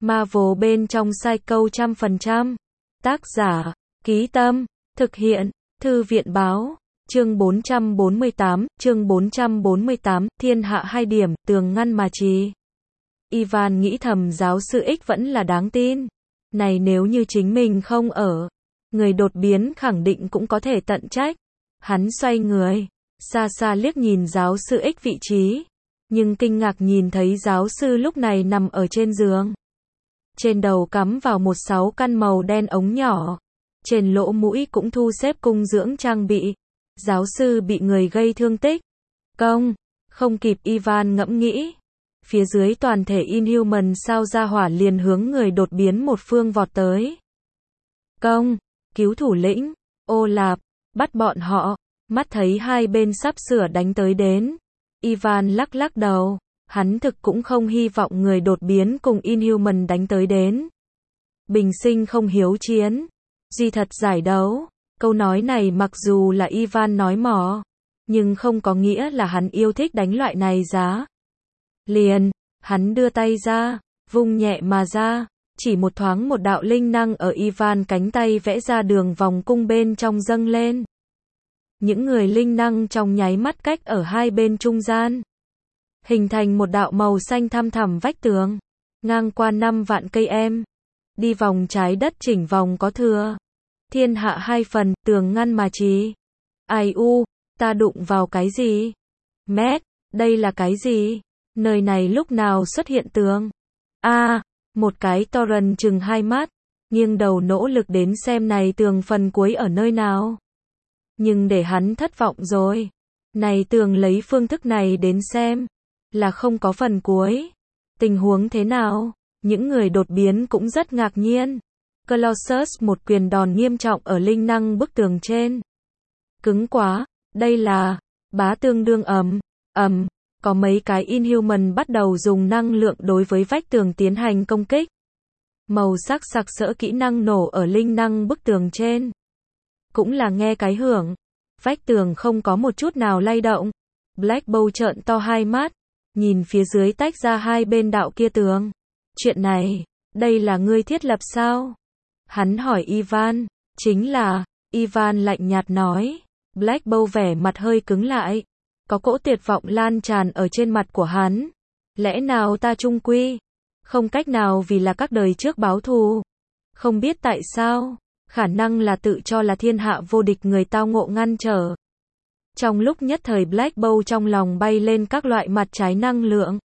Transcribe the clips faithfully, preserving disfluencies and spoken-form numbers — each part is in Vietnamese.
Marvel bên trong Psycho trăm phần trăm. Tác giả, Ký Tâm, thực hiện, Thư viện báo. Chương bốn trăm bốn mươi tám, chương bốn trăm bốn mươi tám, thiên hạ hai điểm, tường ngăn mà trì. Ivan nghĩ thầm giáo sư X vẫn là đáng tin. Này nếu như chính mình không ở, người đột biến khẳng định cũng có thể tận trách. Hắn xoay người, xa xa liếc nhìn giáo sư X vị trí, nhưng kinh ngạc nhìn thấy giáo sư lúc này nằm ở trên giường. Trên đầu cắm vào một sáu căn màu đen ống nhỏ, trên lỗ mũi cũng thu xếp cung dưỡng trang bị. Giáo sư bị người gây thương tích. Công, không kịp Ivan ngẫm nghĩ. Phía dưới toàn thể Inhuman sao ra hỏa liền hướng người đột biến một phương vọt tới. Công, cứu thủ lĩnh, ô lạp, bắt bọn họ. Mắt thấy hai bên sắp sửa đánh tới đến. Ivan lắc lắc đầu. Hắn thực cũng không hy vọng người đột biến cùng Inhuman đánh tới đến. Bình sinh không hiếu chiến. Duy thật giải đấu. Câu nói này mặc dù là Ivan nói mò, nhưng không có nghĩa là hắn yêu thích đánh loại này giá. Liền, hắn đưa tay ra, vung nhẹ mà ra, chỉ một thoáng một đạo linh năng ở Ivan cánh tay vẽ ra đường vòng cung bên trong dâng lên. Những người linh năng trong nháy mắt cách ở hai bên trung gian, hình thành một đạo màu xanh thăm thẳm vách tường, ngang qua năm vạn cây em, đi vòng trái đất chỉnh vòng có thừa. Thiên hạ hai phần, tường ngăn mà trì. Ai u, ta đụng vào cái gì? Mét, đây là cái gì? Nơi này lúc nào xuất hiện tường? A, à, một cái Torrent chừng hai mắt, nghiêng đầu nỗ lực đến xem này tường phần cuối ở nơi nào. Nhưng để hắn thất vọng rồi. Này tường lấy phương thức này đến xem, là không có phần cuối. Tình huống thế nào? Những người đột biến cũng rất ngạc nhiên. Colossus một quyền đòn nghiêm trọng ở linh năng bức tường trên. Cứng quá, đây là, bá tương đương ầm, ầm, có mấy cái Inhuman bắt đầu dùng năng lượng đối với vách tường tiến hành công kích. Màu sắc sặc sỡ kỹ năng nổ ở linh năng bức tường trên. Cũng là nghe cái hưởng, vách tường không có một chút nào lay động. Black Bolt trợn to hai mắt, nhìn phía dưới tách ra hai bên đạo kia tường. Chuyện này, đây là ngươi thiết lập sao? Hắn hỏi Ivan. Chính là, Ivan lạnh nhạt nói. Black Bolt vẻ mặt hơi cứng lại. Có cỗ tuyệt vọng lan tràn ở trên mặt của hắn. Lẽ nào ta trung quy? Không cách nào vì là các đời trước báo thù. Không biết tại sao. Khả năng là tự cho là thiên hạ vô địch người tao ngộ ngăn trở. Trong lúc nhất thời Black Bolt trong lòng bay lên các loại mặt trái năng lượng.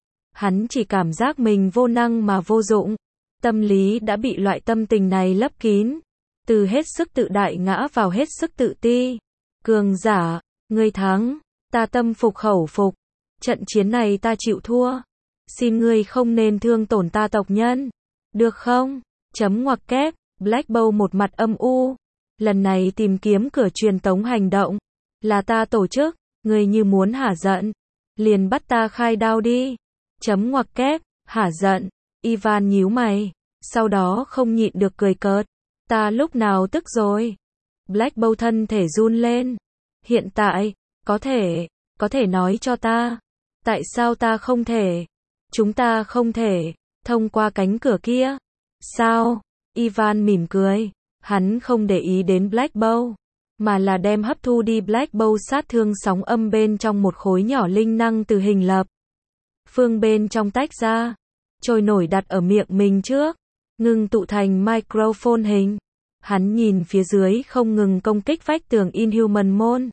Hắn chỉ cảm giác mình vô năng mà vô dụng. Tâm lý đã bị loại tâm tình này lấp kín. Từ hết sức tự đại ngã vào hết sức tự ti. Cường giả, ngươi thắng, ta tâm phục khẩu phục. Trận chiến này ta chịu thua. Xin ngươi không nên thương tổn ta tộc nhân. Được không? Chấm ngoặc kép, Black Bolt một mặt âm u. Lần này tìm kiếm cửa truyền tống hành động. Là ta tổ chức, ngươi như muốn hả giận. Liền bắt ta khai đao đi. Chấm ngoặc kép, hả giận. Ivan nhíu mày, sau đó không nhịn được cười cợt. Ta lúc nào tức rồi? Black Bolt thân thể run lên. Hiện tại, có thể, có thể nói cho ta. Tại sao ta không thể? Chúng ta không thể, thông qua cánh cửa kia. Sao? Ivan mỉm cười. Hắn không để ý đến Black Bolt, mà là đem hấp thu đi Black Bolt sát thương sóng âm bên trong một khối nhỏ linh năng từ hình lập phương bên trong tách ra. Trôi nổi đặt ở miệng mình trước, ngừng tụ thành microphone hình. Hắn nhìn phía dưới không ngừng công kích vách tường Inhuman môn.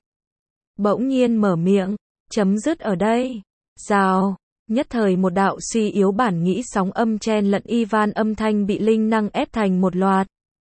Bỗng nhiên mở miệng, chấm dứt ở đây. Rào, nhất thời một đạo suy yếu bản nghĩ sóng âm chen lẫn Ivan âm thanh bị linh năng ép thành một loạt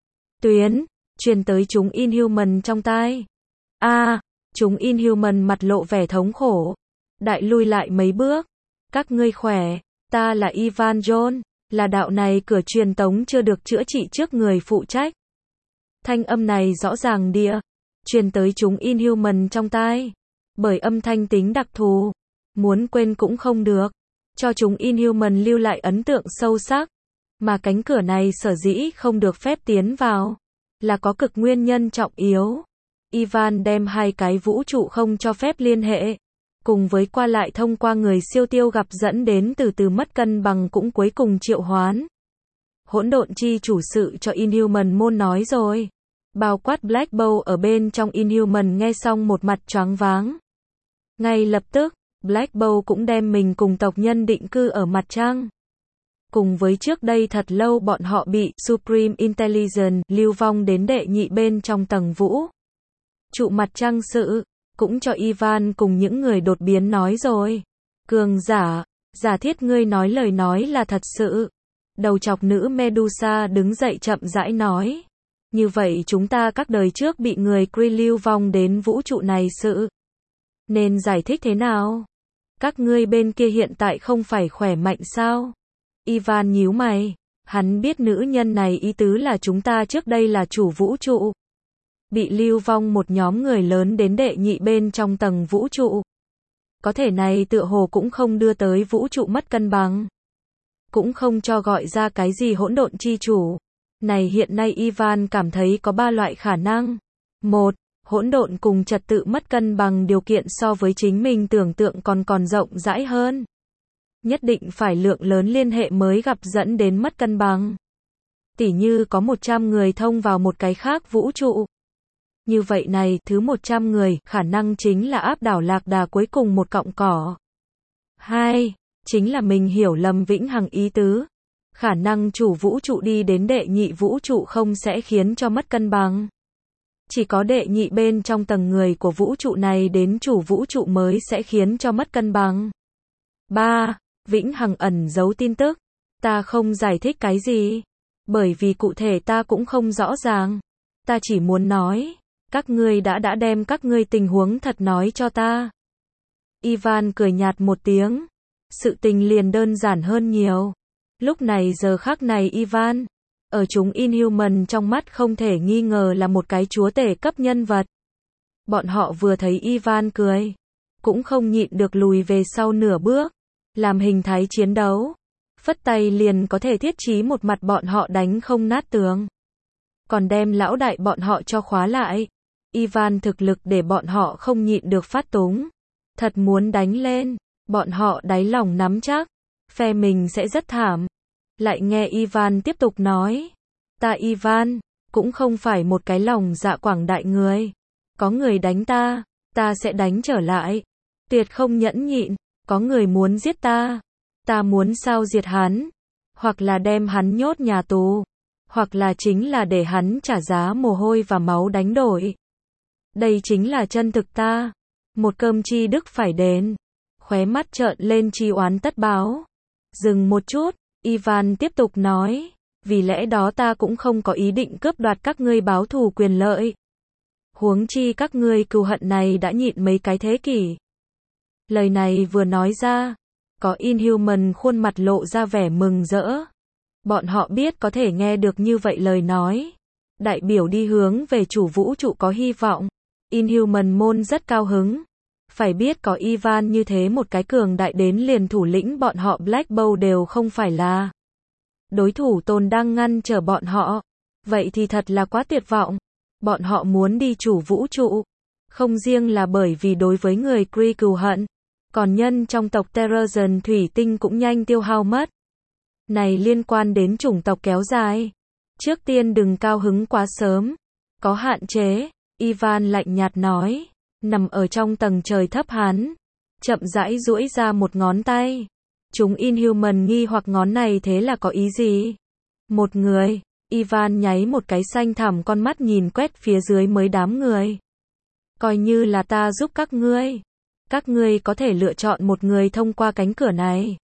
tuyến, truyền tới chúng Inhuman trong tai. A, à, chúng Inhuman mặt lộ vẻ thống khổ, đại lui lại mấy bước. Các ngươi khỏe. Ta là Ivan John, là đạo này cửa truyền tống chưa được chữa trị trước người phụ trách. Thanh âm này rõ ràng địa, truyền tới chúng Inhuman trong tai. Bởi âm thanh tính đặc thù, muốn quên cũng không được, cho chúng Inhuman lưu lại ấn tượng sâu sắc. Mà cánh cửa này sở dĩ không được phép tiến vào, là có cực nguyên nhân trọng yếu. Ivan đem hai cái vũ trụ không cho phép liên hệ, cùng với qua lại thông qua người siêu tiêu gặp dẫn đến từ từ mất cân bằng cũng cuối cùng triệu hoán. hỗn độn chi chủ sự cho Inhuman môn nói rồi. Bao quát Black Bolt ở bên trong Inhuman nghe xong một mặt choáng váng. Ngay lập tức, Black Bolt cũng đem mình cùng tộc nhân định cư ở mặt trăng. Cùng với trước đây thật lâu bọn họ bị Supreme Intelligence lưu vong đến đệ nhị bên trong tầng vũ trụ mặt trăng sự, cũng cho Ivan cùng những người đột biến nói rồi. Cường giả, giả thiết ngươi nói lời nói là thật sự. Đầu chọc nữ Medusa đứng dậy chậm rãi nói. Như vậy chúng ta các đời trước bị người Kree lưu vong đến vũ trụ này sự. Nên giải thích thế nào? Các ngươi bên kia hiện tại không phải khỏe mạnh sao? Ivan nhíu mày. Hắn biết nữ nhân này ý tứ là chúng ta trước đây là chủ vũ trụ. Bị lưu vong một nhóm người lớn đến đệ nhị bên trong tầng vũ trụ. Có thể này tựa hồ cũng không đưa tới vũ trụ mất cân bằng. Cũng không cho gọi ra cái gì hỗn độn chi chủ. Này hiện nay Ivan cảm thấy có ba loại khả năng. Một, hỗn độn cùng trật tự mất cân bằng điều kiện so với chính mình tưởng tượng còn còn rộng rãi hơn. Nhất định phải lượng lớn liên hệ mới gặp dẫn đến mất cân bằng. Tỉ như có một trăm người thông vào một cái khác vũ trụ. Như vậy này, thứ một trăm người, khả năng chính là áp đảo lạc đà cuối cùng một cọng cỏ. Hai, chính là mình hiểu lầm vĩnh hằng ý tứ. Khả năng chủ vũ trụ đi đến đệ nhị vũ trụ không sẽ khiến cho mất cân bằng. Chỉ có đệ nhị bên trong tầng người của vũ trụ này đến chủ vũ trụ mới sẽ khiến cho mất cân bằng. Ba, vĩnh hằng ẩn giấu tin tức. Ta không giải thích cái gì. Bởi vì cụ thể ta cũng không rõ ràng. Ta chỉ muốn nói. Các ngươi đã đã đem các ngươi tình huống thật nói cho ta. Ivan cười nhạt một tiếng. Sự tình liền đơn giản hơn nhiều. Lúc này giờ khắc này Ivan, ở chúng Inhuman trong mắt không thể nghi ngờ là một cái chúa tể cấp nhân vật. Bọn họ vừa thấy Ivan cười, cũng không nhịn được lùi về sau nửa bước, làm hình thái chiến đấu. Phất tay liền có thể thiết trí một mặt bọn họ đánh không nát tường. Còn đem lão đại bọn họ cho khóa lại. Ivan thực lực để bọn họ không nhịn được phát túng. Thật muốn đánh lên, bọn họ đáy lòng nắm chắc. Phe mình sẽ rất thảm. Lại nghe Ivan tiếp tục nói. Ta Ivan, cũng không phải một cái lòng dạ quảng đại người. Có người đánh ta, ta sẽ đánh trở lại. Tuyệt không nhẫn nhịn. Có người muốn giết ta. Ta muốn sao diệt hắn. Hoặc là đem hắn nhốt nhà tù. Hoặc là chính là để hắn trả giá mồ hôi và máu đánh đổi. Đây chính là chân thực ta. Một cơm chi đức phải đền. Khóe mắt trợn lên chi oán tất báo. Dừng một chút, Ivan tiếp tục nói. Vì lẽ đó ta cũng không có ý định cướp đoạt các ngươi báo thù quyền lợi. Huống chi các ngươi cừu hận này đã nhịn mấy cái thế kỷ. Lời này vừa nói ra, có Inhuman khuôn mặt lộ ra vẻ mừng rỡ. Bọn họ biết có thể nghe được như vậy lời nói. Đại biểu đi hướng về chủ vũ trụ có hy vọng. Inhuman môn rất cao hứng. Phải biết có Ivan như thế một cái cường đại đến liền thủ lĩnh bọn họ Black Bolt đều không phải là đối thủ tồn đang ngăn trở bọn họ. Vậy thì thật là quá tuyệt vọng. Bọn họ muốn đi chủ vũ trụ. Không riêng là bởi vì đối với người Kree cừu hận. Còn nhân trong tộc Terrigen thủy tinh cũng nhanh tiêu hao mất. Này liên quan đến chủng tộc kéo dài. Trước tiên đừng cao hứng quá sớm. Có hạn chế. Ivan lạnh nhạt nói. Nằm ở trong tầng trời thấp hắn. Chậm rãi duỗi ra một ngón tay. Chúng Inhuman nghi hoặc ngón này thế là có ý gì? Một người. Ivan nháy một cái xanh thẳm con mắt nhìn quét phía dưới mới đám người. Coi như là ta giúp các ngươi. Các ngươi có thể lựa chọn một người thông qua cánh cửa này.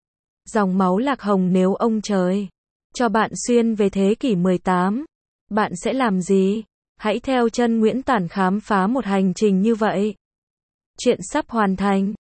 Dòng máu lạc hồng nếu ông trời cho bạn xuyên về thế kỷ mười tám. Bạn sẽ làm gì? Hãy theo chân Nguyễn Tản khám phá một hành trình như vậy. Chuyện sắp hoàn thành.